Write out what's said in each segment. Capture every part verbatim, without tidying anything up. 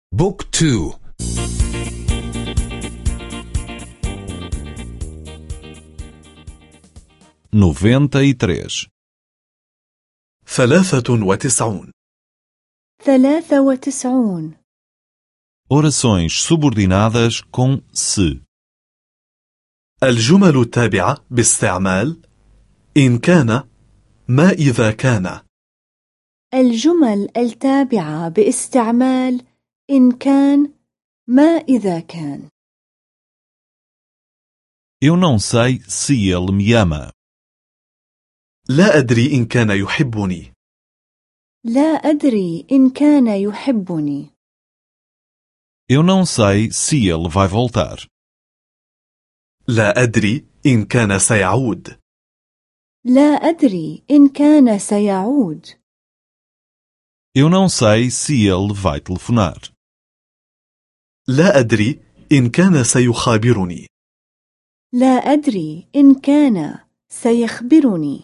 بوك تو. noventa e três. ثلاثة وتسعون. ثلاثة وتسعون. Orações subordinadas com se. الجمل التابعة باستعمال إن كان، ما إذا كان. الجمل التابعة باستعمال إن كان، ما إذا كان. Eu não sei se ele me ama. لا أدري إن كان يحبني. لا أدري إن كان يحبني. Eu não sei se ele vai voltar. لا أدري إن كان سيعود. لا أدري إن كان سيعود. Eu não sei se ele vai telefonar. لا أدري إن كان سيخابرني. لا أدري إن كان سيخبرني.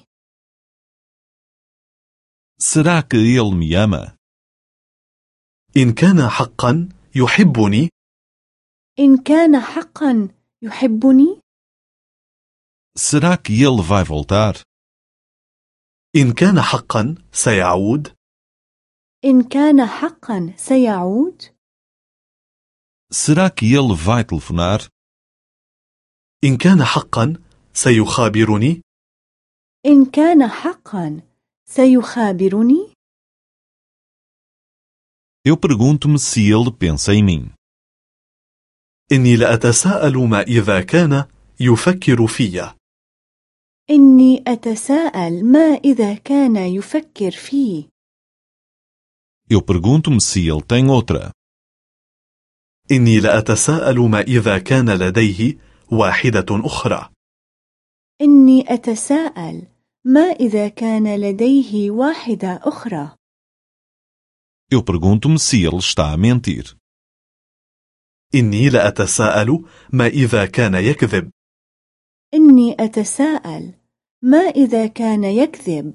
Será que ele me ama? إن كان حقا يحبني. إن كان حقا يحبني. Será que ele vai voltar? إن كان حقا سيعود. إن كان حقا سيعود. Será que ele vai telefonar? إن كان حقا سيخابرني. إن كان حقا سيخابرني. Eu pergunto-me se ele pensa em mim. إني لأتساءل ما إذا كان يفكر في. إني أتساءل ما إذا كان يفكر فيه. Eu pergunto-me se ele tem outra. إني لأتساءل ما إذا كان لديه واحدة أخرى. إني أتساءل ما إذا كان لديه واحدة أخرى. Eu pergunto-me se ele está a mentir. إني لأتساءل ما إذا كان يكذب. إني أتساءل ما إذا كان يكذب.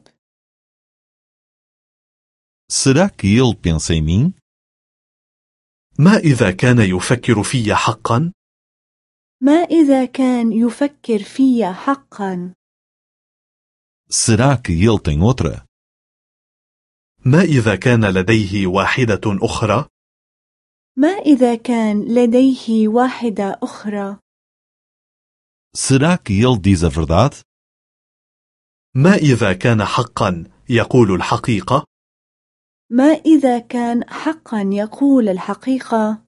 Será que ele pensa em mim? ما إذا كان يفكر في حقا. ما إذا كان يفكر في حقا. Será que ele tem outra? ما إذا كان لديه واحدة أخرى. ما إذا كان لديه واحدة أخرى. Será que ele diz a verdade? ما إذا كان حقا يقول الحقيقة. ما إذا كان حقا يقول الحقيقة.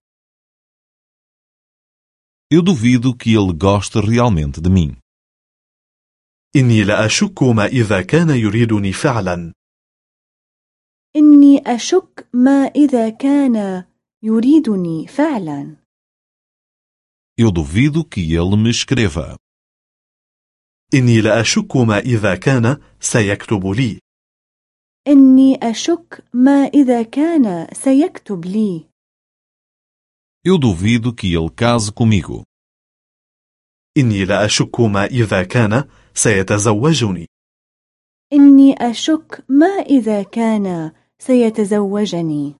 Eu duvido que ele goste realmente de mim. إني لا أشك ما إذا كان يريدني فعلا. إني أشك ما إذا كان يريدني فعلا. Eu duvido que ele me escreva. إني لا أشك ما إذا كان سيكتب لي. إني أشك ما إذا كان سيكتب لي. Eu duvido que ele case comigo. إني لا أشك ما إذا كان سيتزوجني. إني أشك ما إذا كان سيتزوجني.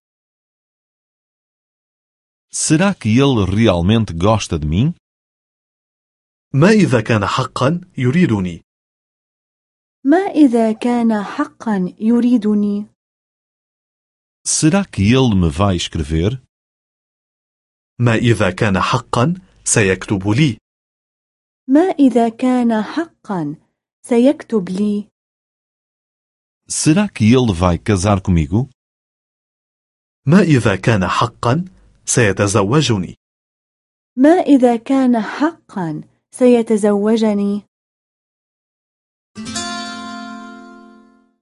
Será que ele realmente gosta de mim? ما إذا كان حقا يريدني. ما إذا كان حقا يريدني. Será que ele me vai escrever? ما إذا كان حقا سيكتب لي. ما إذا كان حقا سيكتب لي. Será que ele vai casar comigo? ما إذا كان حقا سيتزوجني. ما إذا كان حقا سيتزوجني.